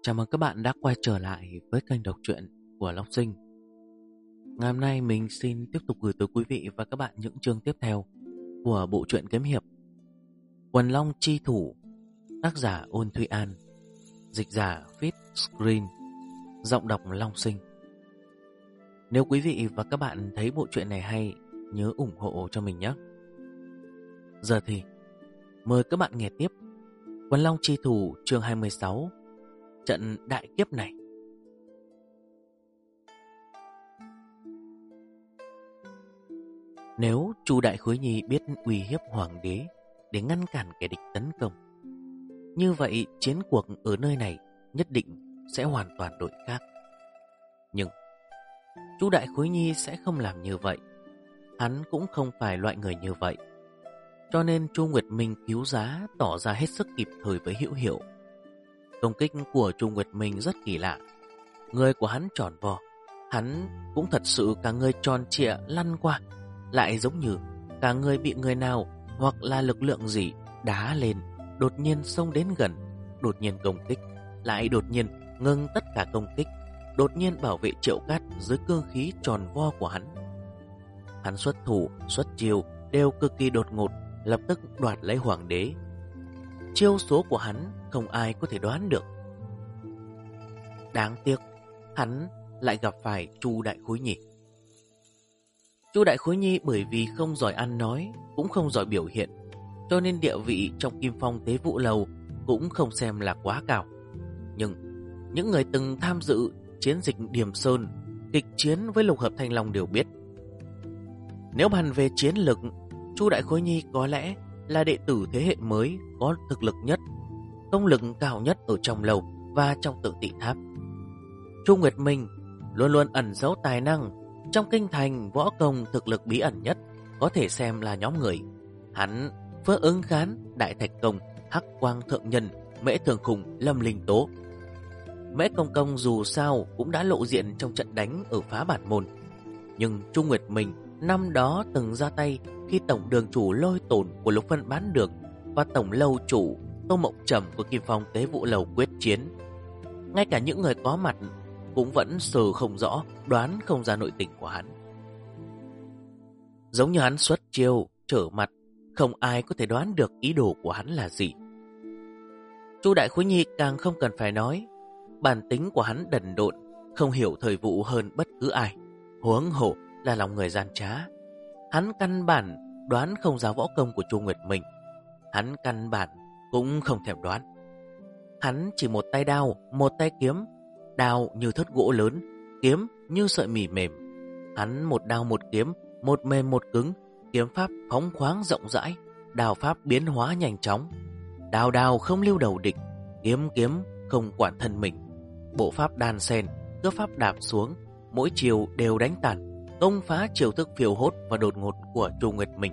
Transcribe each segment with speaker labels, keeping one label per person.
Speaker 1: Chào mừng các bạn đã quay trở lại với kênh đọc truyện của Long Sinh. Ngày hôm nay mình xin tiếp tục gửi tới quý vị và các bạn những chương tiếp theo của bộ truyện kiếm hiệp Quần Long Chi Thủ, tác giả Ôn Thụy An, dịch giả Fit Screen, giọng đọc Long Sinh. Nếu quý vị và các bạn thấy bộ truyện này hay, nhớ ủng hộ cho mình nhé. Giờ thì mời các bạn nghe tiếp Quần Long Chi Thủ chương 26, trận đại kiếp này. Nếu Chu Đại Khối Nhi biết uy hiếp hoàng đế để ngăn cản kẻ địch tấn công, như vậy chiến cuộc ở nơi này nhất định sẽ hoàn toàn đổi khác. Nhưng Chu Đại Khối Nhi sẽ không làm như vậy. Hắn cũng không phải loại người như vậy. Cho nên Chu Nguyệt Minh cứu giá tỏ ra hết sức kịp thời với Hữu Hiệu. Công kích của Chu Nguyệt Minh rất kỳ lạ. Người của hắn tròn vo, hắn cũng thật sự cả người tròn trịa lăn qua, lại giống như cả người bị người nào hoặc là lực lượng gì đá lên, đột nhiên xông đến gần, đột nhiên công kích, lại đột nhiên ngừng tất cả công kích, đột nhiên bảo vệ Triệu Cát dưới cương khí tròn vo của hắn. Hắn xuất thủ, xuất chiêu đều cực kỳ đột ngột, lập tức đoạt lấy hoàng đế. Chiêu số của hắn không ai có thể đoán được. Đáng tiếc, hắn lại gặp phải Chu Đại Khối Nhi. Chu Đại Khối Nhi bởi vì không giỏi ăn nói, cũng không giỏi biểu hiện, cho nên địa vị trong Kim Phong Tế Vũ Lầu cũng không xem là quá cao. Nhưng những người từng tham dự chiến dịch Điềm Sơn, kịch chiến với Lục Hợp Thanh Long đều biết, nếu bàn về chiến lực, Chu Đại Khối Nhi có lẽ là đệ tử thế hệ mới có thực lực nhất, công lực cao nhất ở trong lầu và trong Tự Tị Tháp. Chu Nguyệt Minh luôn luôn ẩn giấu tài năng, trong kinh thành võ công thực lực bí ẩn nhất, có thể xem là nhóm người hắn, Phước Ứng Khán, Đại Thạch Công, Hắc Quang Thượng Nhân, Mễ Thường Khùng, Lâm Linh Tố. Mễ Công Công dù sao cũng đã lộ diện trong trận đánh ở Phá Bản Môn, nhưng Chu Nguyệt Minh năm đó từng ra tay khi tổng đường chủ Lôi Tổn của Lục Phân Bán Đường và tổng lâu chủ Tô Mộng Trầm của Kim Phong Tế Vũ Lầu quyết chiến. Ngay cả những người có mặt cũng vẫn sờ không rõ, đoán không ra nội tình của hắn. Giống như hắn xuất chiêu, trở mặt, không ai có thể đoán được ý đồ của hắn là gì. Chu Đại Khối Nhi càng không cần phải nói, bản tính của hắn đần độn, không hiểu thời vụ hơn bất cứ ai, huống hồ là lòng người gian trá. Hắn căn bản đoán không ra võ công của Chu Nguyệt Minh. Hắn căn bản cũng không thèm đoán. Hắn chỉ một tay đao, một tay kiếm. Đao như thớt gỗ lớn, kiếm như sợi mì mềm. Hắn một đao một kiếm, một mềm một cứng. Kiếm pháp phóng khoáng rộng rãi, đao pháp biến hóa nhanh chóng. Đao đao không lưu đầu địch, kiếm kiếm không quản thân mình. Bộ pháp đan sen, cước pháp đạp xuống, mỗi chiều đều đánh tàn, công phá chiều thức phiêu hốt và đột ngột của Chu Nguyệt Minh.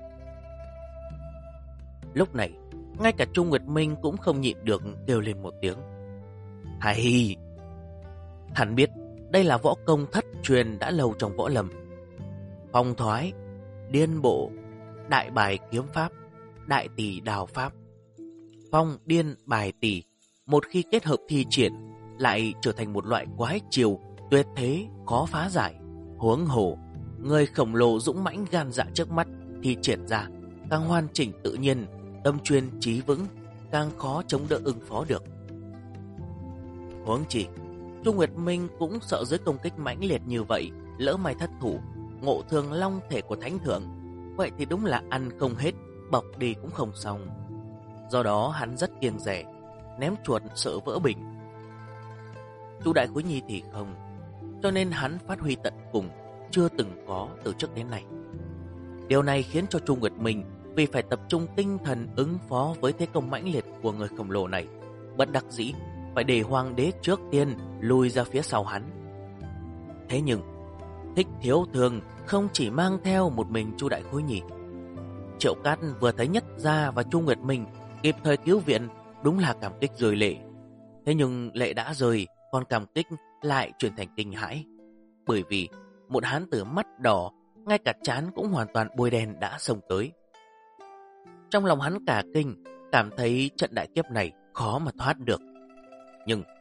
Speaker 1: Lúc này, ngay cả Chu Nguyệt Minh cũng không nhịn được kêu lên một tiếng hay. Hắn biết đây là võ công thất truyền đã lâu trong võ lâm. Phong thoái, điên bộ, đại bài kiếm pháp, đại tỷ đào pháp. Phong, điên, bài tỷ, một khi kết hợp thi triển, lại trở thành một loại quái chiều tuyệt thế, khó phá giải. Huống hồ, người khổng lồ dũng mãnh gan dạ trước mắt thi triển ra, càng hoàn chỉnh tự nhiên, tâm chuyên trí vững, càng khó chống đỡ ứng phó được. Huống chỉ, Chu Nguyệt Minh cũng sợ dưới công kích mãnh liệt như vậy, lỡ may thất thủ, ngộ thương long thể của thánh thượng, vậy thì đúng là ăn không hết, bọc đi cũng không xong. Do đó hắn rất kiêng dè, ném chuột sợ vỡ bình. Chu Đại Khối Nhi thì không, cho nên hắn phát huy tận cùng, chưa từng có từ trước đến nay. Điều này khiến cho Chu Nguyệt Minh vì phải tập trung tinh thần ứng phó với thế công mãnh liệt của người khổng lồ này, bất đắc dĩ phải để hoàng đế trước tiên lùi ra phía sau hắn. Thế nhưng Thích Thiếu Thường không chỉ mang theo một mình Chu Đại Khối Nhi. Triệu Cát vừa thấy Nhất Gia và Chu Nguyệt Minh kịp thời cứu viện, đúng là cảm kích rơi lệ. Thế nhưng lệ đã rơi, còn cảm kích lại chuyển thành kinh hãi, bởi vì một hán tử mắt đỏ, ngay cả trán cũng hoàn toàn bôi đen đã xông tới. Trong lòng hắn cả kinh, cảm thấy trận đại kiếp này khó mà thoát được. Nhưng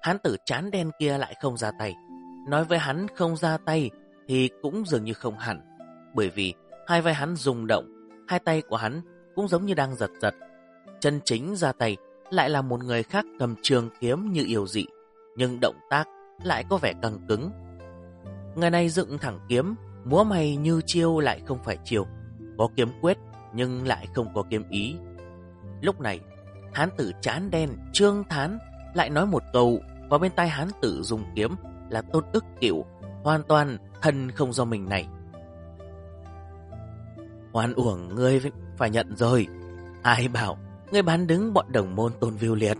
Speaker 1: hán tử chán đen kia lại không ra tay. Nói với hắn không ra tay thì cũng dường như không hẳn, bởi vì hai vai hắn rung động, hai tay của hắn cũng giống như đang giật giật. Chân chính ra tay lại là một người khác cầm trường kiếm như yêu dị, nhưng động tác lại có vẻ căng cứng. Người này dựng thẳng kiếm, múa may như chiêu lại không phải chiêu, có kiếm quyết nhưng lại không có kiếm ý. Lúc này, hán tử chán đen Trương Thán lại nói một câu vào bên tai hán tử dùng kiếm là Tôn Ức Cửu, hoàn toàn thân không do mình này. Oan uổng ngươi phải nhận rồi, ai bảo ngươi bán đứng bọn đồng môn Tôn Viu Liệt.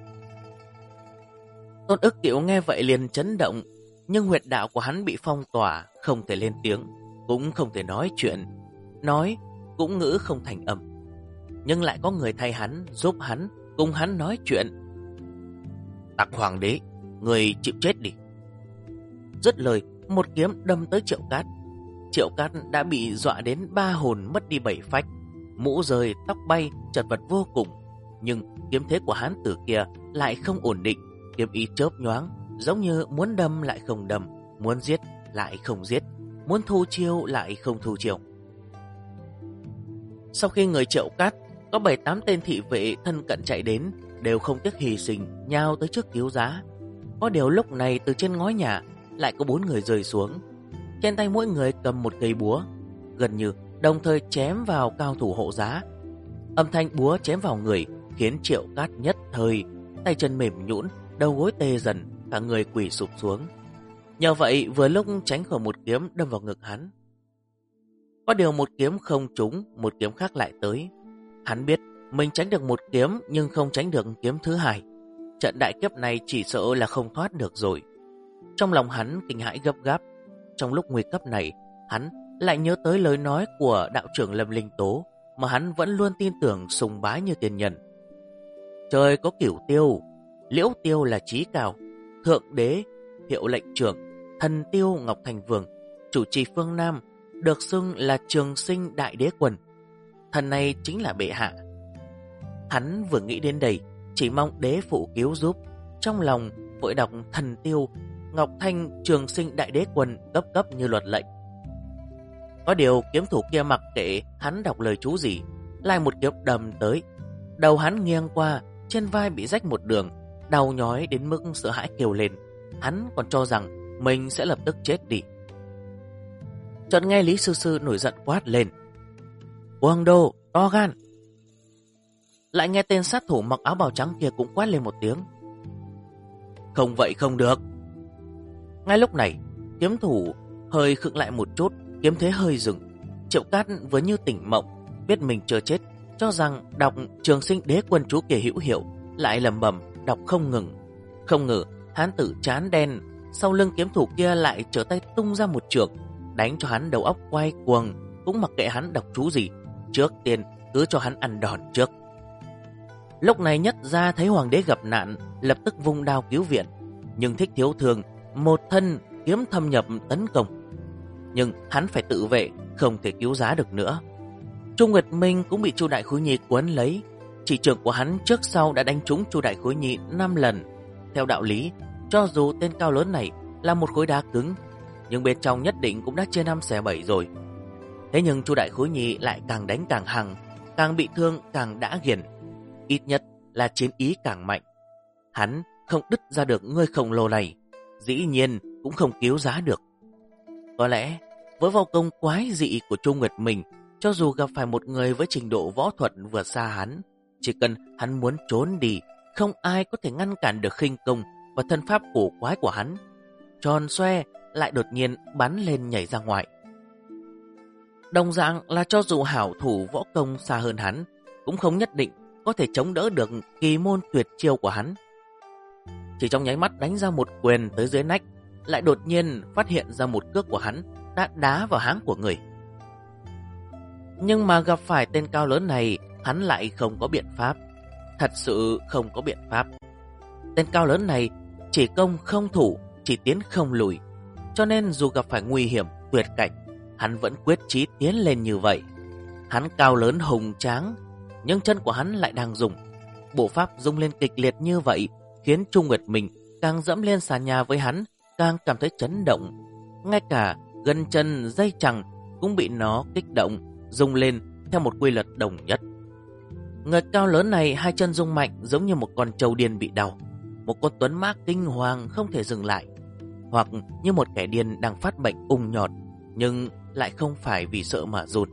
Speaker 1: Tôn Ức Cửu nghe vậy liền chấn động, nhưng huyệt đạo của hắn bị phong tỏa, không thể lên tiếng, cũng không thể nói chuyện, nói cũng ngữ không thành âm. Nhưng lại có người thay hắn, giúp hắn, cùng hắn nói chuyện. Tặc hoàng đế, người chịu chết đi. Dứt lời, một kiếm đâm tới Triệu Cát. Triệu Cát đã bị dọa đến 3 hồn mất đi 7 phách, mũ rơi, tóc bay, chật vật vô cùng. Nhưng kiếm thế của hán tử kia lại không ổn định, kiếm ý chớp nhoáng, giống như muốn đâm lại không đâm, muốn giết lại không giết, muốn thu chiêu lại không thu chiêu. Sau khi người Triệu Cát có 7-8 tên thị vệ thân cận chạy đến, đều không tiếc hy sinh, nhào tới trước cứu giá. Có điều lúc này từ trên ngói nhà lại có 4 người rơi xuống. Trên tay mỗi người cầm một cây búa, gần như đồng thời chém vào cao thủ hộ giá. Âm thanh búa chém vào người khiến Triệu Cát nhất thời tay chân mềm nhũn, đầu gối tê dần, cả người quỳ sụp xuống. Nhờ vậy vừa lúc tránh khỏi một kiếm đâm vào ngực hắn. Có điều một kiếm không trúng, một kiếm khác lại tới. Hắn biết mình tránh được một kiếm nhưng không tránh được kiếm thứ hai. Trận đại kiếp này chỉ sợ là không thoát được rồi. Trong lòng hắn kinh hãi gấp gáp. Trong lúc nguy cấp này, hắn lại nhớ tới lời nói của đạo trưởng Lâm Linh Tố mà hắn vẫn luôn tin tưởng sùng bái như tiền nhân. Trời có cửu tiêu, liễu tiêu là chí cao, thượng đế, hiệu lệnh trưởng, thần tiêu Ngọc Thành Vương, chủ trì phương Nam, được xưng là Trường Sinh Đại Đế Quân. Thần này chính là bệ hạ. Hắn vừa nghĩ đến đây, chỉ mong đế phụ cứu giúp, trong lòng vội đọc thần tiêu Ngọc Thanh Trường Sinh Đại Đế Quân cấp cấp như luật lệnh. Có điều kiếm thủ kia mặc kệ hắn đọc lời chú gì, lại một kiếm đầm tới. Đầu hắn nghiêng qua, trên vai bị rách một đường, đau nhói đến mức sợ hãi kêu lên. Hắn còn cho rằng mình sẽ lập tức chết đi. Chợt nghe Lý Sư Sư nổi giận quát lên: Quang Đô, to gan! Lại nghe tên sát thủ mặc áo bào trắng kia cũng quát lên một tiếng: Không vậy không được! Ngay lúc này, kiếm thủ hơi khựng lại một chút, kiếm thế hơi dừng. Triệu Cát vừa như tỉnh mộng, biết mình chưa chết, cho rằng đọc Trường Sinh Đế Quân chú kia hữu hiệu, lại lẩm bẩm đọc không ngừng. Không ngờ hán tử chán đen sau lưng kiếm thủ kia lại trở tay tung ra một chưởng, đánh cho hắn đầu óc quay cuồng, cũng mặc kệ hắn đọc chú gì, trước tiên cứ cho hắn ăn đòn trước. Lúc này Nhất Gia thấy hoàng đế gặp nạn, lập tức vung đao cứu viện, nhưng Thích Thiếu Thường một thân kiếm thâm nhập tấn công, nhưng hắn phải tự vệ, không thể cứu giá được nữa. Chu Nguyệt Minh cũng bị Chu Đại Khối Nhi quấn lấy, chỉ trưởng của hắn trước sau đã đánh trúng Chu Đại Khối Nhi 5 lần. Theo đạo lý, cho dù tên cao lớn này là một khối đá cứng, nhưng bên trong nhất định cũng đã chia 5 xẻ 7 rồi. Thế nhưng Chu Đại Khối Nhi lại càng đánh càng hăng, càng bị thương càng đã ghiền, ít nhất là chiến ý càng mạnh. Hắn không đứt ra được người khổng lồ này, dĩ nhiên cũng không cứu giá được. Có lẽ với võ công quái dị của Chu Nguyệt Minh, cho dù gặp phải một người với trình độ võ thuật vượt xa hắn, chỉ cần hắn muốn trốn đi, không ai có thể ngăn cản được khinh công và thân pháp cổ quái của hắn. Tròn xoe lại đột nhiên bắn lên nhảy ra ngoài. Đồng dạng là cho dù hảo thủ võ công xa hơn hắn, cũng không nhất định có thể chống đỡ được kỳ môn tuyệt chiêu của hắn. Chỉ trong nháy mắt đánh ra một quyền tới dưới nách, lại đột nhiên phát hiện ra một cước của hắn đã đá vào háng của người. Nhưng mà gặp phải tên cao lớn này, hắn lại không có biện pháp. Thật sự không có biện pháp. Tên cao lớn này chỉ công không thủ, chỉ tiến không lùi, cho nên dù gặp phải nguy hiểm tuyệt cảnh, hắn vẫn quyết chí tiến lên như vậy. Hắn cao lớn hùng tráng, nhưng chân của hắn lại đang dùng. Bộ pháp rung lên kịch liệt như vậy khiến Chu Nguyệt Minh càng dẫm lên sàn nhà với hắn, càng cảm thấy chấn động. Ngay cả gân chân dây chằng cũng bị nó kích động, rung lên theo một quy luật đồng nhất. Người cao lớn này hai chân rung mạnh giống như một con trâu điên bị đau, một con tuấn mã kinh hoàng không thể dừng lại, hoặc như một kẻ điên đang phát bệnh ung nhọt nhưng lại không phải vì sợ mà run.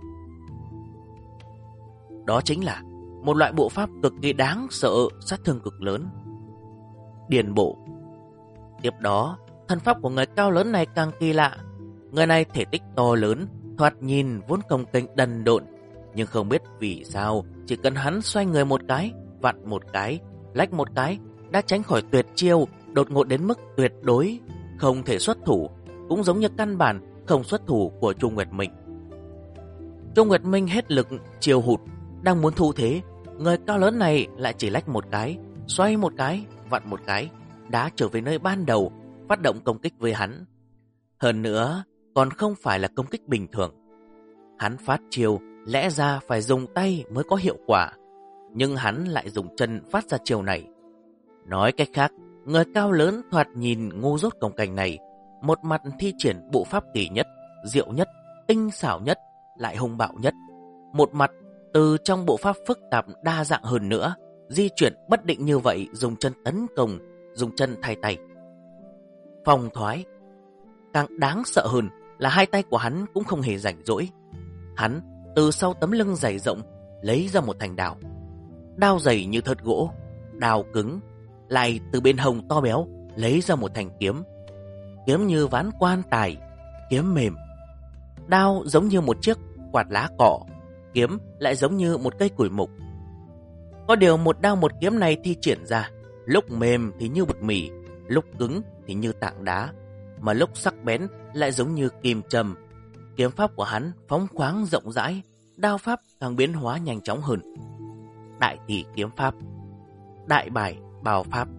Speaker 1: Đó chính là một loại bộ pháp cực kỳ đáng sợ, sát thương cực lớn. Điền bộ. Tiếp đó, thân pháp của người cao lớn này càng kỳ lạ. Người này thể tích to lớn, thoạt nhìn vốn cồng kềnh đần độn, nhưng không biết vì sao chỉ cần hắn xoay người một cái, vặn một cái, lách một cái đã tránh khỏi tuyệt chiêu, đột ngột đến mức tuyệt đối không thể xuất thủ, cũng giống như căn bản không xuất thủ của Chu Nguyệt Minh. Chu Nguyệt Minh hết lực chiêu hụt, đang muốn thu thế, người cao lớn này lại chỉ lách một cái, xoay một cái, vặn một cái, đã trở về nơi ban đầu, phát động công kích với hắn. Hơn nữa, còn không phải là công kích bình thường. Hắn phát chiêu lẽ ra phải dùng tay mới có hiệu quả, nhưng hắn lại dùng chân phát ra chiêu này. Nói cách khác, người cao lớn thoạt nhìn ngu dốt cồng kềnh này, một mặt thi triển bộ pháp kỳ nhất, diệu nhất, tinh xảo nhất, lại hung bạo nhất. Một mặt từ trong bộ pháp phức tạp đa dạng hơn nữa, di chuyển bất định như vậy, dùng chân tấn công, dùng chân thay tay. Phong thoái. Càng đáng sợ hơn là hai tay của hắn cũng không hề rảnh rỗi. Hắn từ sau tấm lưng dày rộng lấy ra một thanh đao. Đao dày như thớt gỗ, đao cứng. Lại từ bên hông to béo lấy ra một thanh kiếm. Kiếm như ván quan tài, kiếm mềm. Đao giống như một chiếc quạt lá cọ, kiếm lại giống như một cây củi mục. Có điều một đao một kiếm này thi triển ra, lúc mềm thì như bột mì, lúc cứng thì như tảng đá, mà lúc sắc bén lại giống như kim châm. Kiếm pháp của hắn phóng khoáng rộng rãi, đao pháp càng biến hóa nhanh chóng hơn. Đại tỷ kiếm pháp, đại bài bào pháp.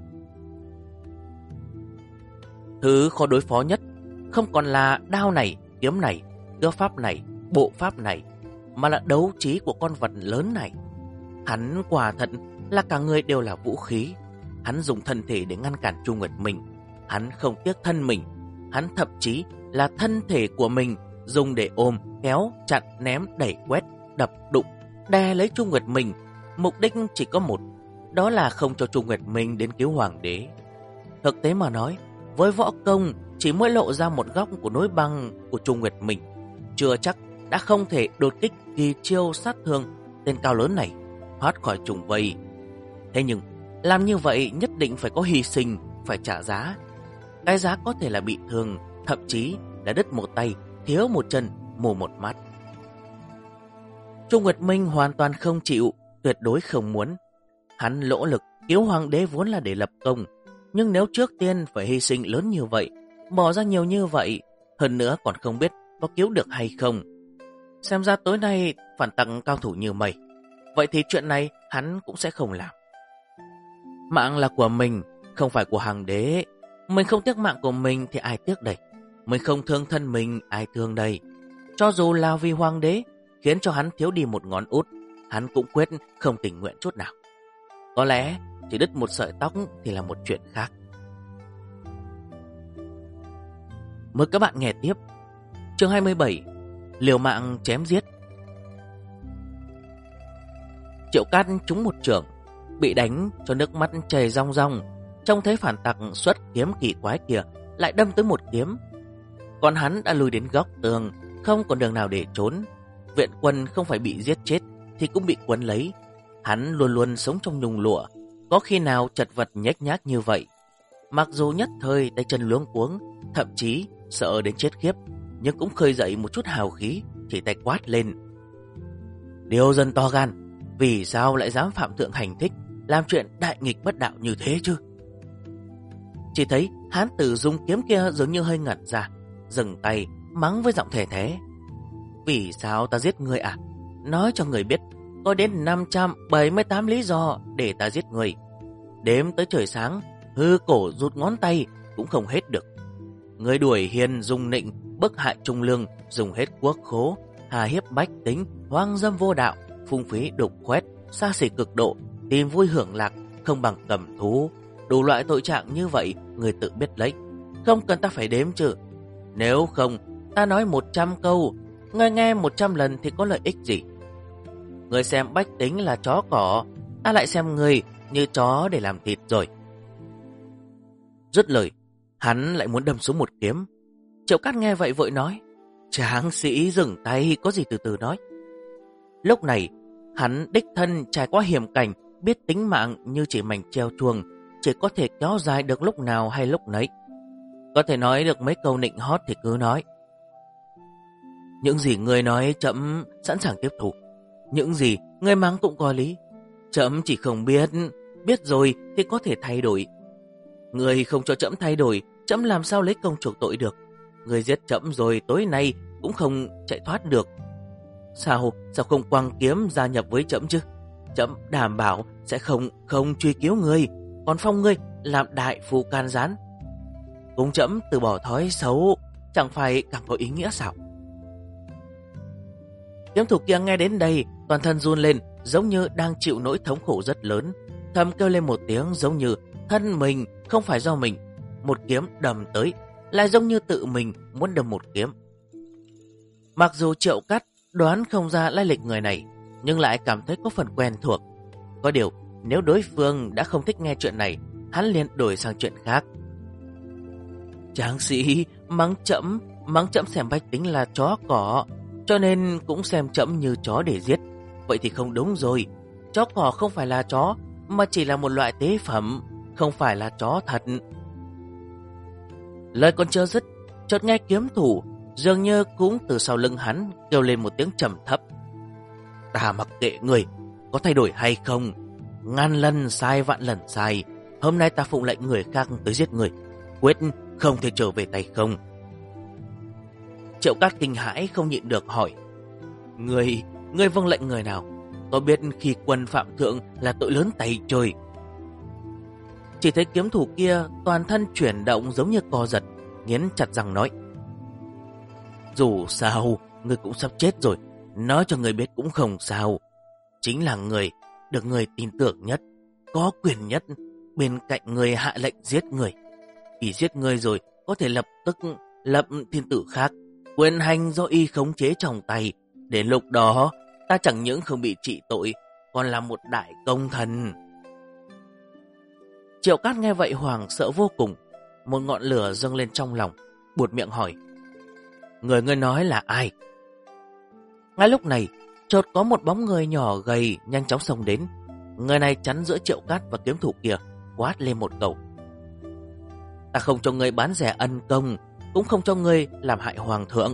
Speaker 1: Thứ khó đối phó nhất không còn là đao này, kiếm này, cơ pháp này, bộ pháp này, mà là đấu trí của con vật lớn này. Hắn quả thật là cả người đều là vũ khí. Hắn dùng thân thể để ngăn cản Chu Nguyệt Minh. Hắn không tiếc thân mình. Hắn thậm chí là thân thể của mình dùng để ôm, kéo, chặn, ném, đẩy, quét, đập, đụng, đè lấy Chu Nguyệt Minh. Mục đích chỉ có một, đó là không cho Chu Nguyệt Minh đến cứu hoàng đế. Thực tế mà nói, với võ công chỉ mới lộ ra một góc của núi băng của Chu Nguyệt Minh, chưa chắc đã không thể đột kích kỳ chiêu sát thương tên cao lớn này, thoát khỏi trùng vây. Thế nhưng làm như vậy nhất định phải có hy sinh, phải trả giá. Cái giá có thể là bị thương, thậm chí là đứt một tay, thiếu một chân, mù một mắt. Chu Nguyệt Minh hoàn toàn không chịu, tuyệt đối không muốn. Hắn lỗ lực cứu hoàng đế vốn là để lập công, nhưng nếu trước tiên phải hy sinh lớn như vậy, bỏ ra nhiều như vậy, hơn nữa còn không biết có cứu được hay không. Xem ra tối nay phản tặc cao thủ như mây, vậy thì chuyện này hắn cũng sẽ không làm. Mạng là của mình, không phải của hoàng đế. Mình không tiếc mạng của mình thì ai tiếc đây? Mình không thương thân mình, ai thương đây? Cho dù là vì hoàng đế khiến cho hắn thiếu đi một ngón út, hắn cũng quyết không tình nguyện chút nào. Có lẽ chỉ đứt một sợi tóc thì là một chuyện khác. Mời các bạn nghe tiếp chương 27, liều mạng chém giết. Triệu Cát trúng một chưởng, bị đánh cho nước mắt chảy ròng ròng. Trông thấy phản tặc xuất kiếm kỳ quái kia lại đâm tới một kiếm, còn hắn đã lùi đến góc tường, không còn đường nào để trốn. Viện quân không phải bị giết chết thì cũng bị quấn lấy. Hắn luôn luôn sống trong nhung lụa, có khi nào chật vật nhếch nhác như vậy. Mặc dù nhất thời tay chân luống cuống, thậm chí sợ đến chết khiếp, nhưng cũng khơi dậy một chút hào khí, chỉ tay quát lên: Điều dân to gan, vì sao lại dám phạm thượng hành thích, làm chuyện đại nghịch bất đạo như thế chứ? Chỉ thấy hán tử dùng kiếm kia dường như hơi ngẩn ra, dừng tay mắng với giọng thề thế: Vì sao ta giết người à? Nói cho người biết, có đến 578 lý do để ta giết người. Đếm tới trời sáng, hư cổ rút ngón tay cũng không hết được. Người đuổi hiền dùng nịnh, bức hại trung lương, dùng hết quốc khố, hà hiếp bách tính, hoang dâm vô đạo, phung phí đục khoét, xa xỉ cực độ, tìm vui hưởng lạc, không bằng cầm thú. Đủ loại tội trạng như vậy người tự biết lấy, không cần ta phải đếm chứ. Nếu không, ta nói 100 câu, ngươi nghe 100 lần thì có lợi ích gì? Ngươi xem bách tính là chó cỏ, ta lại xem ngươi như chó để làm thịt rồi. Dứt lời, hắn lại muốn đâm xuống một kiếm. Triệu Cát nghe vậy vội nói, tráng sĩ dừng tay, có gì từ từ nói. Lúc này, hắn đích thân trải qua hiểm cảnh, biết tính mạng như chỉ mảnh treo chuồng, chỉ có thể kéo dài được lúc nào hay lúc nấy. Có thể nói được mấy câu nịnh hót thì cứ nói. Những gì ngươi nói trẫm sẵn sàng tiếp thu. Những gì ngươi mắng cũng có lý. Trẫm chỉ không biết, biết rồi thì có thể thay đổi. Ngươi không cho trẫm thay đổi, trẫm làm sao lấy công chuộc tội được. Ngươi giết trẫm rồi tối nay cũng không chạy thoát được. Sao không quăng kiếm gia nhập với trẫm chứ? Trẫm đảm bảo sẽ không truy cứu ngươi, còn phong ngươi làm đại phu can gián. Cùng trẫm từ bỏ thói xấu, chẳng phải càng có ý nghĩa sao? Kiếm thủ kia nghe đến đây, toàn thân run lên, giống như đang chịu nỗi thống khổ rất lớn. Thầm kêu lên một tiếng giống như thân mình không phải do mình. Một kiếm đâm tới, lại giống như tự mình muốn đâm một kiếm. Mặc dù Triệu Cát đoán không ra lai lịch người này, nhưng lại cảm thấy có phần quen thuộc. Có điều, nếu đối phương đã không thích nghe chuyện này, hắn liền đổi sang chuyện khác. Tráng sĩ mắng chậm xem bách tính là chó cỏ, cho nên cũng xem chậm như chó để giết. Vậy thì không đúng rồi. Chó cỏ không phải là chó, mà chỉ là một loại tế phẩm, không phải là chó thật. Lời còn chưa dứt, chợt nghe kiếm thủ dường như cũng từ sau lưng hắn kêu lên một tiếng trầm thấp. Ta mặc kệ người có thay đổi hay không, ngàn lần sai vạn lần sai, hôm nay ta phụng lệnh người khác tới giết người, quyết không thể trở về tay không. Triệu Cát kinh hãi không nhịn được hỏi, Ngươi vâng lệnh người nào? Có biết khi quân phạm thượng là tội lớn tày trời? Chỉ thấy kiếm thủ kia toàn thân chuyển động giống như co giật, nghiến chặt răng nói, dù sao ngươi cũng sắp chết rồi, nói cho ngươi biết cũng không sao. Chính là người được người tin tưởng nhất, có quyền nhất, bên cạnh người hạ lệnh giết người. Vì giết người rồi có thể lập tức lập thiên tử khác, quyền hành do y khống chế trong tay. Đến lúc đó ta chẳng những không bị trị tội, còn là một đại công thần. Triệu Cát nghe vậy hoảng sợ vô cùng, một ngọn lửa dâng lên trong lòng, buột miệng hỏi, người ngươi nói là ai? Ngay lúc này, chợt có một bóng người nhỏ gầy nhanh chóng xông đến. Người này chắn giữa Triệu Cát và kiếm thủ kia, quát lên một câu, ta không cho ngươi bán rẻ ân công, cũng không cho ngươi làm hại hoàng thượng.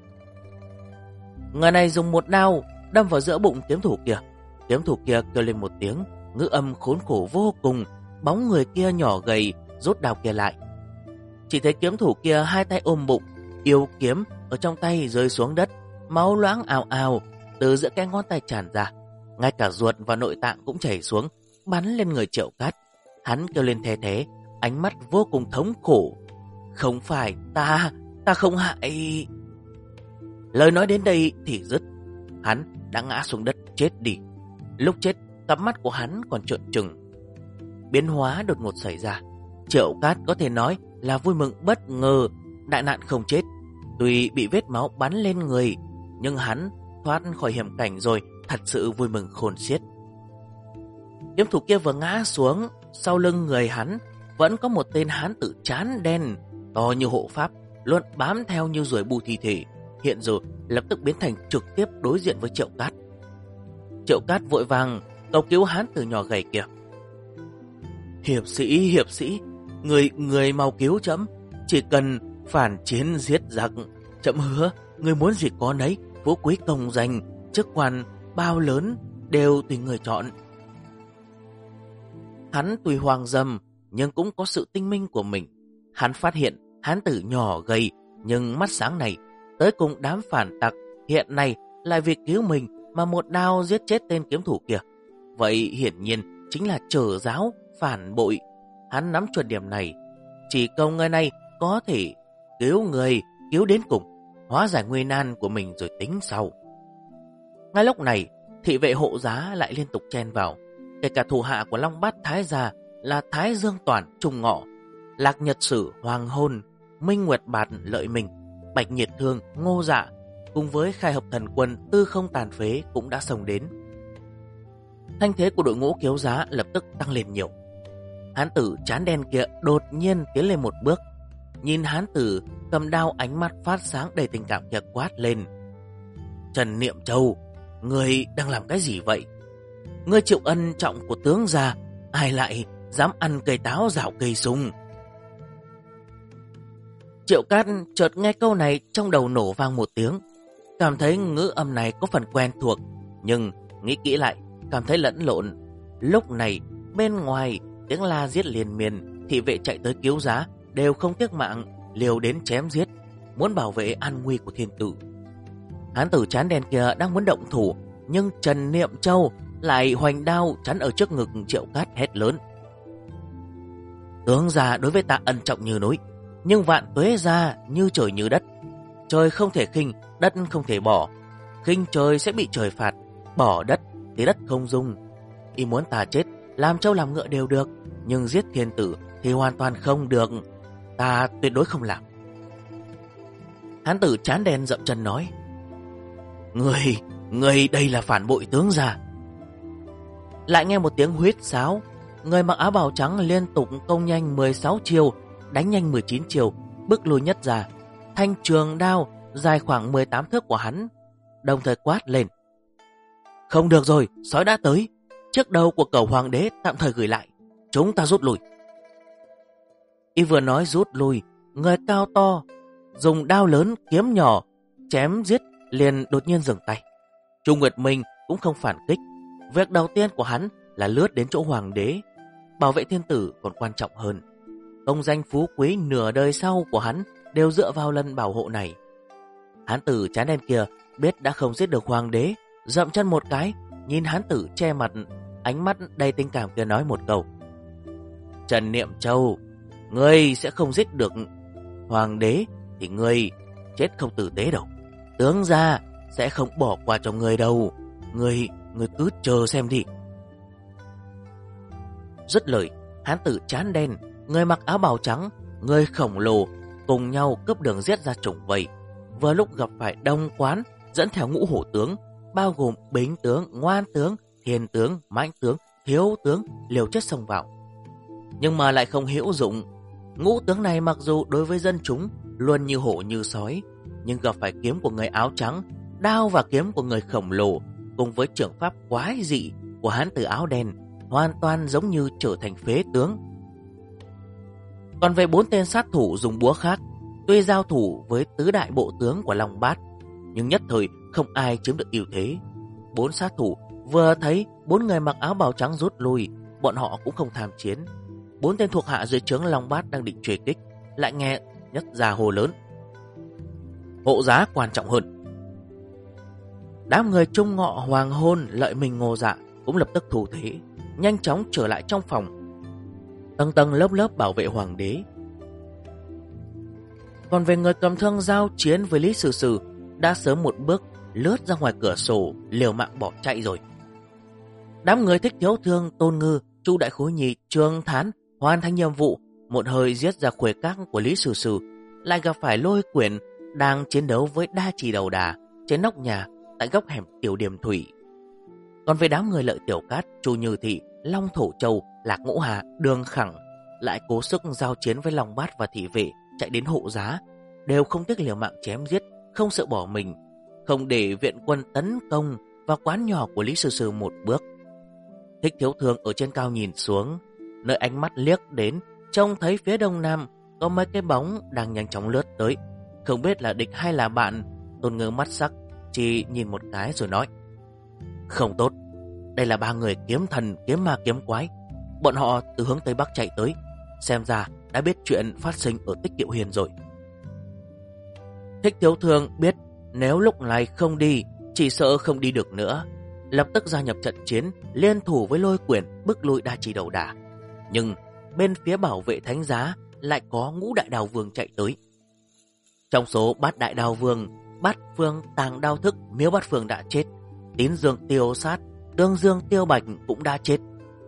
Speaker 1: Người này dùng một đao đâm vào giữa bụng kiếm thủ kia. Kiếm thủ kia kêu lên một tiếng, ngữ âm khốn khổ vô cùng. Bóng người kia nhỏ gầy rút đao kia lại. Chỉ thấy kiếm thủ kia hai tay ôm bụng, yêu kiếm ở trong tay rơi xuống đất, máu loãng ào ào từ giữa cái ngón tay tràn ra, ngay cả ruột và nội tạng cũng chảy xuống, bắn lên người Triệu Cát. Hắn kêu lên the thế, ánh mắt vô cùng thống khổ. Không phải ta không hại. Lời nói đến đây thì dứt, hắn đã ngã xuống đất chết đi. Lúc chết, cặp mắt của hắn còn trợn trừng. Biến hóa đột ngột xảy ra. Triệu Cát có thể nói là vui mừng bất ngờ, đại nạn không chết. Tuy bị vết máu bắn lên người, nhưng hắn thoát khỏi hiểm cảnh rồi, thật sự vui mừng khôn xiết. Kiếm thủ kia vừa ngã xuống, sau lưng người hắn vẫn có một tên hán tử trán đen, to như hộ pháp, luôn bám theo như ruồi bu thi thể. Hiện giờ lập tức biến thành trực tiếp đối diện với Triệu Cát. Triệu Cát vội vàng cầu cứu hán tử nhỏ gầy kia. Hiệp sĩ, người mau cứu trẫm, chỉ cần phản chiến giết giặc, trẫm hứa, người muốn gì có nấy, phú quý công danh, chức quan bao lớn đều tùy người chọn. Hắn tuy hoàng dâm nhưng cũng có sự tinh minh của mình. Hắn phát hiện hán tử nhỏ gầy nhưng mắt sáng này tới cùng đám phản tặc hiện nay lại vì cứu mình mà một đao giết chết tên kiếm thủ kia. Vậy hiển nhiên chính là trở giáo phản bội. Hắn nắm chuẩn điểm này, chỉ cầu người này có thể cứu người, cứu đến cùng, hóa giải nguy nan của mình rồi tính sau. Ngay lúc này, thị vệ hộ giá lại liên tục chen vào, kể cả thủ hạ của Long Bát Thái gia là Thái Dương Toàn, Trung Ngọ, Lạc Nhật Sử, Hoàng Hôn, Minh Nguyệt Bạt, Lợi Mình, Bạch Nhiệt Thương, Ngô Dạ cùng với khai hợp thần quân Tư Không Tàn Phế cũng đã xông đến. Thanh thế của đội ngũ Kiếu Giá lập tức tăng lên nhiều. Hán tử trán đen kia đột nhiên tiến lên một bước, nhìn hán tử cầm đao, ánh mắt phát sáng đầy tình cảm kia quát lên: Trần Niệm Châu, ngươi đang làm cái gì vậy? Ngươi chịu ân trọng của tướng gia, ai lại dám ăn cây táo rào cây sung? Triệu Cát chợt nghe câu này, trong đầu nổ vang một tiếng, cảm thấy ngữ âm này có phần quen thuộc, nhưng nghĩ kỹ lại cảm thấy lẫn lộn. Lúc này bên ngoài tiếng la giết liên miên, thị vệ chạy tới cứu giá đều không tiếc mạng, liều đến chém giết, muốn bảo vệ an nguy của thiên tử. Hán tử trán đen kia đang muốn động thủ, nhưng Trần Niệm Châu lại hoành đao chắn ở trước ngực Triệu Cát, hét lớn: Tướng gia đối với ta ân trọng như núi, nhưng vạn tuế gia như trời như đất. Trời không thể khinh, đất không thể bỏ. Khinh trời sẽ bị trời phạt, bỏ đất thì đất không dung. Y muốn ta chết, làm trâu làm ngựa đều được, nhưng giết thiên tử thì hoàn toàn không được. Ta tuyệt đối không làm. Hán tử trán đen dậm chân nói: Người đây là phản bội tướng gia. Lại nghe một tiếng huýt sáo, người mặc áo bào trắng liên tục công nhanh 16 chiều, đánh nhanh 19 chiều, bước lùi nhất ra. Thanh trường đao dài khoảng 18 thước của hắn đồng thời quát lên: Không được rồi, sói đã tới. Chiếc đầu của cẩu hoàng đế tạm thời gửi lại, chúng ta rút lui. Y vừa nói rút lui, người cao to dùng đao lớn kiếm nhỏ chém giết liền đột nhiên dừng tay. Trung Nguyệt Minh cũng không phản kích. Việc đầu tiên của hắn là lướt đến chỗ hoàng đế. Bảo vệ thiên tử còn quan trọng hơn. Công danh phú quý nửa đời sau của hắn đều dựa vào lần bảo hộ này. Hán tử trán đen kia biết đã không giết được hoàng đế, dậm chân một cái, nhìn hán tử che mặt, ánh mắt đầy tình cảm kia nói một câu: Trần Niệm Châu, ngươi sẽ không giết được hoàng đế thì ngươi chết không tử tế đâu. Tướng gia sẽ không bỏ qua cho ngươi đâu. Ngươi cứ chờ xem đi. Dứt lời, hán tử trán đen, người mặc áo bào trắng, người khổng lồ cùng nhau cướp đường giết ra trùng vây. Vừa lúc gặp phải Đông Quán dẫn theo ngũ hổ tướng, bao gồm Bính tướng, Ngoan tướng, Hiền tướng, Mãnh tướng, Thiếu tướng liều chết xông vào. Nhưng mà lại không hữu dụng. Ngũ tướng này mặc dù đối với dân chúng luôn như hổ như sói, nhưng gặp phải kiếm của người áo trắng, đao và kiếm của người khổng lồ, cùng với trưởng pháp quái dị của hán tử áo đen, hoàn toàn giống như trở thành phế tướng. Còn về 4 tên sát thủ dùng búa khác, tuy giao thủ với tứ đại bộ tướng của Long Bát, nhưng nhất thời không ai chiếm được ưu thế. 4 sát thủ vừa thấy 4 người mặc áo bào trắng rút lui, bọn họ cũng không tham chiến. 4 tên thuộc hạ dưới trướng Long Bát đang định truy kích, lại nghe Nhất Gia hô lớn: Hộ giá quan trọng hơn. Đám người Trung Ngọ, Hoàng Hôn, Lợi Mình, Ngô Dạ cũng lập tức thủ thế, nhanh chóng trở lại trong phòng, tầng tầng lớp lớp bảo vệ hoàng đế. Còn về người cầm thương giao chiến với Lý Sử Sử đã sớm một bước lướt ra ngoài cửa sổ, liều mạng bỏ chạy rồi. Đám người Thích Thiếu Thương, Tôn Ngư, Chu Đại Khối Nhị, Trương Thán hoàn thành nhiệm vụ, một hơi giết ra khuê các của Lý Sử Sử, lại gặp phải Lôi Quyển đang chiến đấu với Đa Trì Đầu Đà trên nóc nhà tại góc hẻm Tiểu Điềm Thủy. Còn về đám người Lợi Tiểu Cát, Chu Như Thị, Long Thổ Châu, Lạc Ngũ Hà, Đường Khẳng lại cố sức giao chiến với Long Bát và thị vệ chạy đến hộ giá, đều không tiếc liều mạng chém giết, không sợ bỏ mình, không để viện quân tấn công vào quán nhỏ của Lý Sử Sử một bước. Thích Thiếu Thương ở trên cao nhìn xuống, nơi ánh mắt liếc đến trông thấy phía đông nam có mấy cái bóng đang nhanh chóng lướt tới, không biết là địch hay là bạn. Tôn Ngư mắt sắc, chỉ nhìn một cái rồi nói: Không tốt, đây là 3 người kiếm thần, kiếm ma, kiếm quái. Bọn họ từ hướng Tây Bắc chạy tới, xem ra đã biết chuyện phát sinh ở Tích Kiệu Hiền rồi. Thích Thiếu Thương biết nếu lúc này không đi, chỉ sợ không đi được nữa, lập tức gia nhập trận chiến, liên thủ với Lôi Quyển bức lui Đa Trì Đầu Đà. Nhưng bên phía bảo vệ thánh giá lại có Ngũ Đại Đào Vương chạy tới. Trong số Bát Đại Đào Vương, Bát Phương Tàng Đao Thức, Miếu Bát Phương đã chết, Tín Dương Tiêu Sát, Tương Dương Tiêu Bạch cũng đã chết, nhưng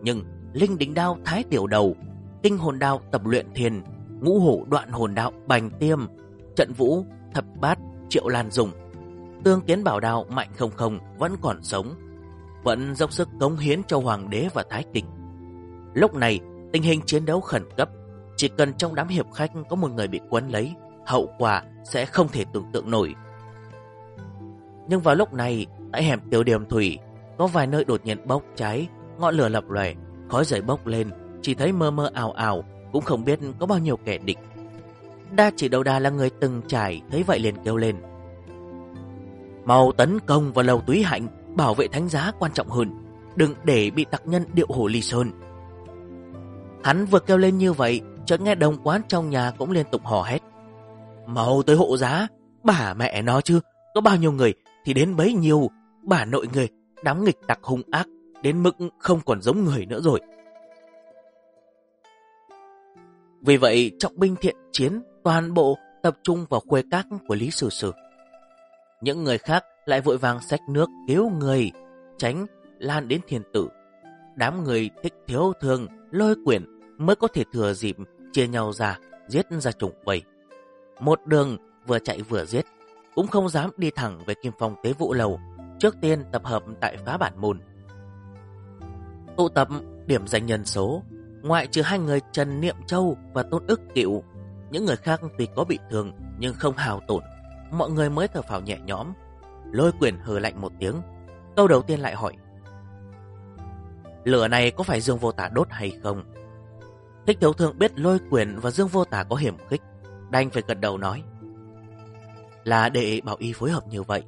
Speaker 1: linh đỉnh đao thái tiểu đầu, kinh hồn đao tập luyện thiền, ngũ hổ đoạn hồn đạo bành tiêm, trận vũ thập bát triệu lan dùng, tương kiến bảo đao mạnh không không vẫn còn sống, vẫn dốc sức cống hiến cho hoàng đế và thái kình. Lúc này tình hình chiến đấu khẩn cấp, chỉ cần trong đám hiệp khách có một người bị quấn lấy, hậu quả sẽ không thể tưởng tượng nổi. Nhưng vào lúc này, tại hẻm Tiểu Điềm Thủy, có vài nơi đột nhiên bốc cháy, ngọn lửa lập lòe, khói rời bốc lên, chỉ thấy mơ mơ ảo ảo, cũng không biết có bao nhiêu kẻ địch. Đa Chỉ Đầu Đà là người từng trải, thấy vậy liền kêu lên: mau tấn công vào lầu Túy Hạnh, bảo vệ thánh giá quan trọng hơn, đừng để bị tặc nhân điệu Hồ Ly Sơn. Hắn vừa kêu lên như vậy, chợt nghe đồng quán trong nhà cũng liên tục hò hét: mau tới hộ giá, bà mẹ nó chứ, có bao nhiêu người thì đến bấy nhiêu, bà nội người đám nghịch tặc hung ác đến mức không còn giống người nữa rồi. Vì vậy trọng binh thiện chiến toàn bộ tập trung vào khuê các của Lý Sử Sử. Những người khác lại vội vàng xách nước cứu người, tránh lan đến thiên tử. Đám người Thích Thiếu Thương, Lôi Quyển mới có thể thừa dịp chia nhau ra, giết ra trùng vây. Một đường vừa chạy vừa giết, cũng không dám đi thẳng về Kim Phong Tế Vũ Lầu, trước tiên tập hợp tại Phá Bản Môn. Tụ tập điểm danh nhân số, ngoại trừ hai người Trần Niệm Châu và Tôn Ức Cựu, những người khác tuy có bị thương nhưng không hao tổn, mọi người mới thở phào nhẹ nhõm. Lôi Quyển hừ lạnh một tiếng, câu đầu tiên lại hỏi: lửa này có phải Dương Vô Tả đốt hay không? Thích Thiếu Thương biết Lôi Quyển và Dương Vô Tả có hiểm khích, đành phải gật đầu nói: là để bảo y phối hợp như vậy.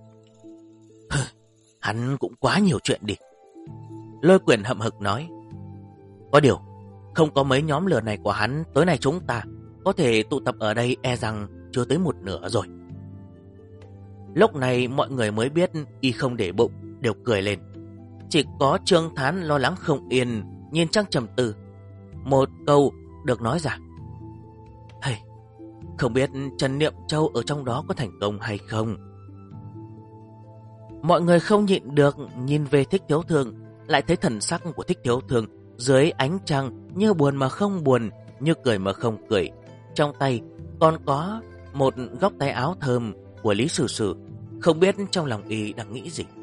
Speaker 1: Hắn cũng quá nhiều chuyện đi. Lôi Quyển hậm hực nói: có điều, không có mấy nhóm lửa này của hắn, tối nay chúng ta có thể tụ tập ở đây e rằng chưa tới một nửa rồi. Lúc này mọi người mới biết y không để bụng, đều cười lên. Chỉ có Trương Thán lo lắng không yên, nhìn Trang trầm tư. Một câu được nói ra: hey, không biết Trần Niệm Châu ở trong đó có thành công hay không. Mọi người không nhịn được nhìn về Thích Thiếu Thương, lại thấy thần sắc của Thích Thiếu Thương dưới ánh trăng như buồn mà không buồn, như cười mà không cười. Trong tay còn có một góc tay áo thơm của Lý Sử Sử, không biết trong lòng y đang nghĩ gì.